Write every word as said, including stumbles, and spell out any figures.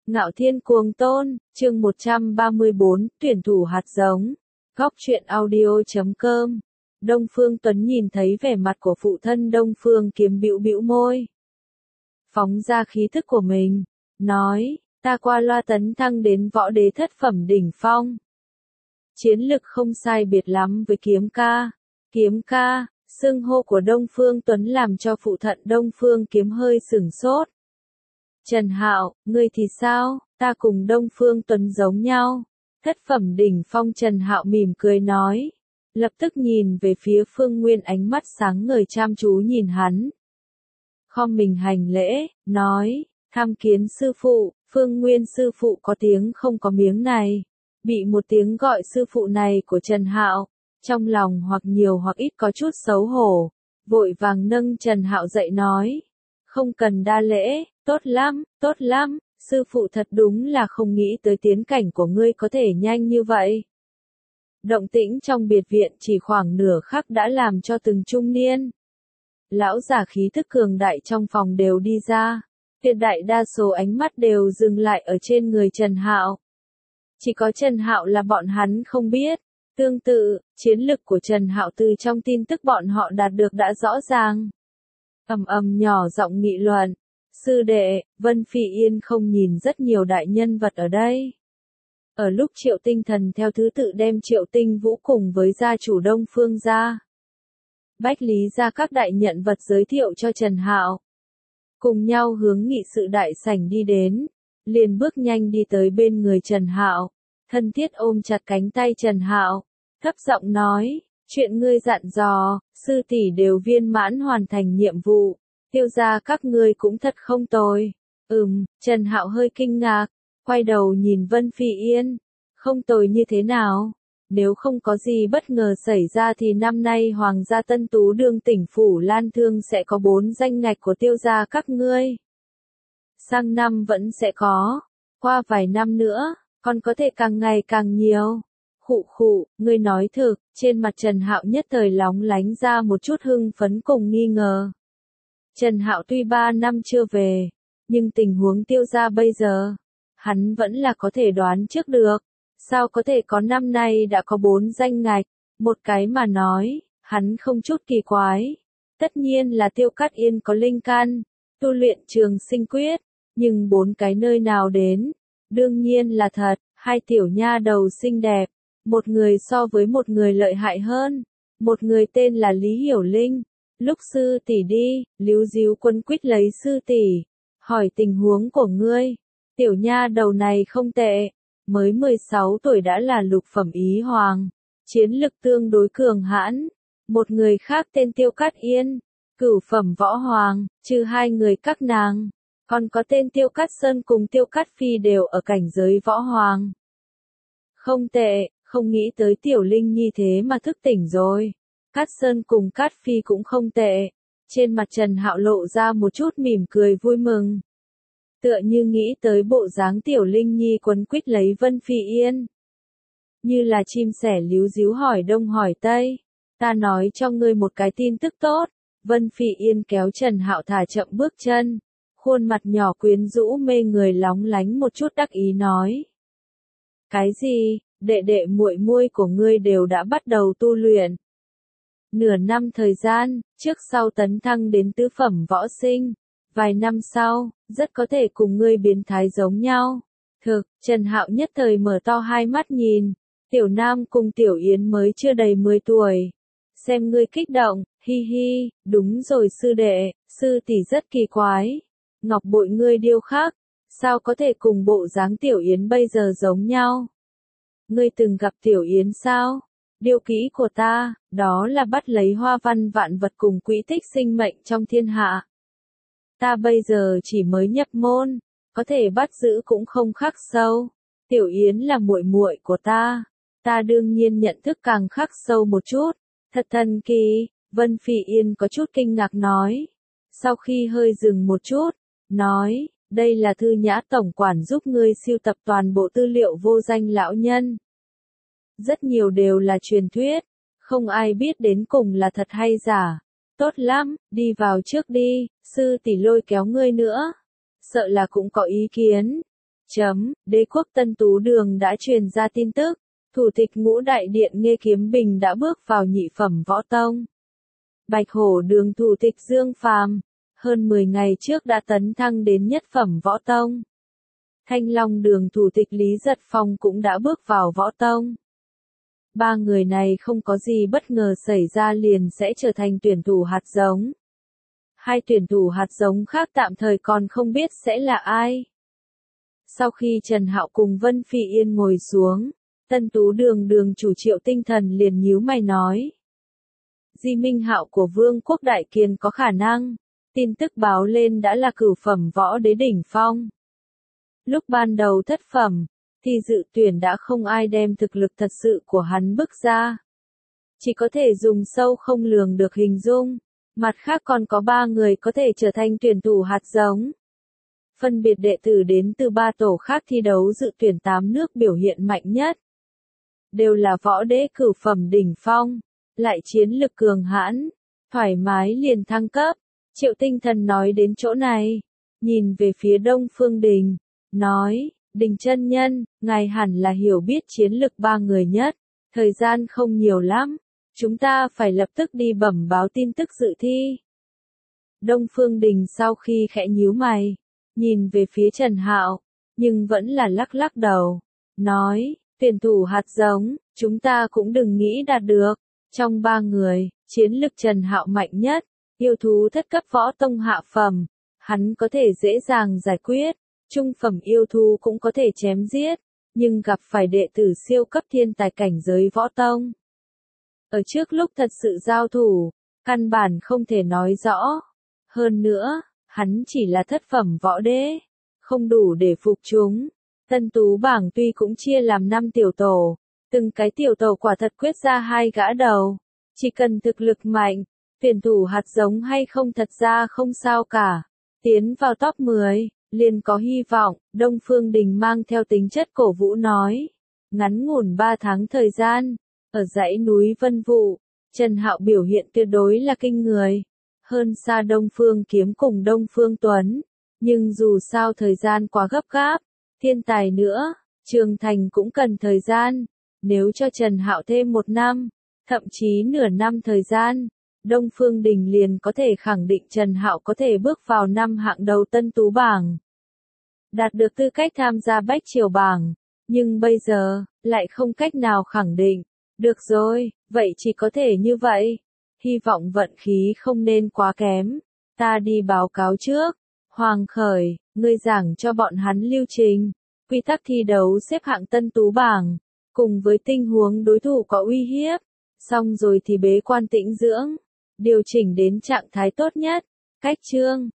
Ngạo Thiên Cuồng Tôn, chương một trăm ba mươi bốn, tuyển thủ hạt giống. Góc truyện audio chấm com. Đông Phương Tuấn nhìn thấy vẻ mặt của phụ thân Đông Phương Kiếm bĩu bĩu môi. Phóng ra khí thức của mình, nói, ta qua loa tấn thăng đến võ đế thất phẩm đỉnh phong. Chiến lực không sai biệt lắm với Kiếm ca. Kiếm ca, xưng hô của Đông Phương Tuấn làm cho phụ thận Đông Phương Kiếm hơi sửng sốt. Trần Hạo, ngươi thì sao, ta cùng Đông Phương Tuấn giống nhau. Thất phẩm đỉnh phong Trần Hạo mỉm cười nói. Lập tức nhìn về phía Phương Nguyên, ánh mắt sáng ngời chăm chú nhìn hắn. Khom mình hành lễ, nói, tham kiến sư phụ. Phương Nguyên sư phụ có tiếng không có miếng này. Bị một tiếng gọi sư phụ này của Trần Hạo, trong lòng hoặc nhiều hoặc ít có chút xấu hổ, vội vàng nâng Trần Hạo dậy nói. Không cần đa lễ, tốt lắm, tốt lắm, sư phụ thật đúng là không nghĩ tới tiến cảnh của ngươi có thể nhanh như vậy. Động tĩnh trong biệt viện chỉ khoảng nửa khắc đã làm cho từng trung niên. Lão giả khí thức cường đại trong phòng đều đi ra, tuyệt đại đa số ánh mắt đều dừng lại ở trên người Trần Hạo. Chỉ có Trần Hạo là bọn hắn không biết. Tương tự, chiến lực của Trần Hạo từ trong tin tức bọn họ đạt được đã rõ ràng. Ầm ầm nhỏ giọng nghị luận. Sư đệ, Vân Phi Yên không nhìn rất nhiều đại nhân vật ở đây. Ở lúc Triệu Tinh Thần theo thứ tự đem Triệu Tinh Vũ cùng với gia chủ Đông Phương gia, Bách Lý gia các đại nhận vật giới thiệu cho Trần Hạo. Cùng nhau hướng nghị sự đại sảnh đi đến, liền bước nhanh đi tới bên người Trần Hạo, thân thiết ôm chặt cánh tay Trần Hạo, thấp giọng nói, chuyện ngươi dặn dò, sư tỷ đều viên mãn hoàn thành nhiệm vụ, tiêu gia các ngươi cũng thật không tồi. Ừm, Trần Hạo hơi kinh ngạc, quay đầu nhìn Vân Phi Yên, không tồi như thế nào? Nếu không có gì bất ngờ xảy ra thì năm nay Hoàng gia Tân Tú đương tỉnh phủ Lan Thương sẽ có bốn danh ngạch của tiêu gia các ngươi. Sang năm vẫn sẽ có, qua vài năm nữa, còn có thể càng ngày càng nhiều. Khụ khụ, ngươi nói thực, trên mặt Trần Hạo nhất thời lóng lánh ra một chút hưng phấn cùng nghi ngờ. Trần Hạo tuy ba năm chưa về, nhưng tình huống tiêu gia bây giờ, hắn vẫn là có thể đoán trước được. Sao có thể có năm nay đã có bốn danh ngạch, một cái mà nói, hắn không chút kỳ quái. Tất nhiên là Tiêu Cát Yên có linh căn, tu luyện trường sinh quyết, nhưng bốn cái nơi nào đến, đương nhiên là thật, hai tiểu nha đầu xinh đẹp, một người so với một người lợi hại hơn, một người tên là Lý Hiểu Linh. Lúc sư tỷ đi, líu díu quấn quýt lấy sư tỷ, hỏi tình huống của ngươi. Tiểu nha đầu này không tệ, mới mười sáu tuổi đã là lục phẩm ý hoàng, chiến lực tương đối cường hãn. Một người khác tên Tiêu Cát Yên, cửu phẩm võ hoàng, trừ hai người các nàng, còn có tên Tiêu Cát Sơn cùng Tiêu Cát Phi đều ở cảnh giới võ hoàng. Không tệ, không nghĩ tới Tiểu Linh Nhi thế mà thức tỉnh rồi. Cát Sơn cùng Cát Phi cũng không tệ. Trên mặt Trần Hạo lộ ra một chút mỉm cười vui mừng. Tựa như nghĩ tới bộ dáng Tiểu Linh Nhi quấn quýt lấy Vân Phi Yên. Như là chim sẻ líu díu hỏi đông hỏi tây. Ta nói cho ngươi một cái tin tức tốt. Vân Phi Yên kéo Trần Hạo thả chậm bước chân. Khuôn mặt nhỏ quyến rũ mê người lóng lánh một chút đắc ý nói. Cái gì, đệ đệ muội muội của ngươi đều đã bắt đầu tu luyện. Nửa năm thời gian, trước sau tấn thăng đến tứ phẩm võ sinh. Vài năm sau, rất có thể cùng ngươi biến thái giống nhau. Thực, Trần Hạo nhất thời mở to hai mắt nhìn. Tiểu Nam cùng Tiểu Yến mới chưa đầy mười tuổi. Xem ngươi kích động, hi hi, đúng rồi sư đệ, sư tỷ rất kỳ quái. Ngọc bội ngươi điêu khắc, sao có thể cùng bộ dáng Tiểu Yến bây giờ giống nhau? Ngươi từng gặp Tiểu Yến sao? Điêu kỹ của ta, đó là bắt lấy hoa văn vạn vật cùng quỹ tích sinh mệnh trong thiên hạ. Ta bây giờ chỉ mới nhập môn, có thể bắt giữ cũng không khắc sâu. Tiểu Yến là muội muội của ta, ta đương nhiên nhận thức càng khắc sâu một chút. Thật thần kỳ, Vân Phi Yên có chút kinh ngạc nói. Sau khi hơi dừng một chút, nói, đây là Thư Nhã tổng quản giúp ngươi sưu tập toàn bộ tư liệu vô danh lão nhân. Rất nhiều đều là truyền thuyết, không ai biết đến cùng là thật hay giả. Tốt lắm, đi vào trước đi, sư tỷ lôi kéo ngươi nữa. Sợ là cũng có ý kiến. Chấm, Đế quốc Tân Tú Đường đã truyền ra tin tức, Thủ tịch Ngũ Đại Điện Nghê Kiếm Bình đã bước vào nhị phẩm võ tông. Bạch Hổ Đường Thủ tịch Dương Phàm, hơn mười ngày trước đã tấn thăng đến nhất phẩm võ tông. Thanh Long Đường Thủ tịch Lý Giật Phong cũng đã bước vào võ tông. Ba người này không có gì bất ngờ xảy ra liền sẽ trở thành tuyển thủ hạt giống. Hai tuyển thủ hạt giống khác tạm thời còn không biết sẽ là ai. Sau khi Trần Hạo cùng Vân Phi Yên ngồi xuống, Tân Tú Đường đường chủ Triệu Tinh Thần liền nhíu mày nói. Di Minh Hạo của Vương quốc Đại Kiền có khả năng, tin tức báo lên đã là cửu phẩm võ đế đỉnh phong. Lúc ban đầu thất phẩm, thì dự tuyển đã không ai đem thực lực thật sự của hắn bức ra. Chỉ có thể dùng sâu không lường được hình dung, mặt khác còn có ba người có thể trở thành tuyển thủ hạt giống. Phân biệt đệ tử đến từ ba tổ khác thi đấu dự tuyển tám nước biểu hiện mạnh nhất. Đều là võ đế cửu phẩm đỉnh phong, lại chiến lực cường hãn, thoải mái liền thăng cấp. Triệu Tinh Thần nói đến chỗ này, nhìn về phía Đông Phương Đình, nói, Đình chân nhân, ngài hẳn là hiểu biết chiến lực ba người nhất, thời gian không nhiều lắm, chúng ta phải lập tức đi bẩm báo tin tức dự thi. Đông Phương Đình sau khi khẽ nhíu mày, nhìn về phía Trần Hạo, nhưng vẫn là lắc lắc đầu, nói, tuyển thủ hạt giống, chúng ta cũng đừng nghĩ đạt được. Trong ba người, chiến lực Trần Hạo mạnh nhất, yêu thú thất cấp võ tông hạ phẩm, hắn có thể dễ dàng giải quyết, trung phẩm yêu thú cũng có thể chém giết, nhưng gặp phải đệ tử siêu cấp thiên tài cảnh giới võ tông. Ở trước lúc thật sự giao thủ, căn bản không thể nói rõ. Hơn nữa, hắn chỉ là thất phẩm võ đế, không đủ để phục chúng. Tân Tú bảng tuy cũng chia làm năm tiểu tổ, từng cái tiểu tổ quả thật quyết ra hai gã đầu. Chỉ cần thực lực mạnh, tuyển thủ hạt giống hay không thật ra không sao cả. Tiến vào top mười, liền có hy vọng, Đông Phương Đình mang theo tính chất cổ vũ nói. Ngắn ngủn ba tháng thời gian, ở dãy núi Vân Vụ, Trần Hạo biểu hiện tuyệt đối là kinh người. Hơn xa Đông Phương Kiếm cùng Đông Phương Tuấn, nhưng dù sao thời gian quá gấp gáp, thiên tài nữa, trưởng thành cũng cần thời gian. Nếu cho Trần Hạo thêm một năm, thậm chí nửa năm thời gian, Đông Phương Đình liền có thể khẳng định Trần Hạo có thể bước vào năm hạng đầu Tân Tú bảng, đạt được tư cách tham gia Bách Triều bảng, nhưng bây giờ, lại không cách nào khẳng định. Được rồi, vậy chỉ có thể như vậy. Hy vọng vận khí không nên quá kém. Ta đi báo cáo trước. Hoàng Khởi, ngươi giảng cho bọn hắn lưu trình, quy tắc thi đấu xếp hạng Tân Tú bảng, cùng với tình huống đối thủ có uy hiếp. Xong rồi thì bế quan tĩnh dưỡng, điều chỉnh đến trạng thái tốt nhất. Cách chương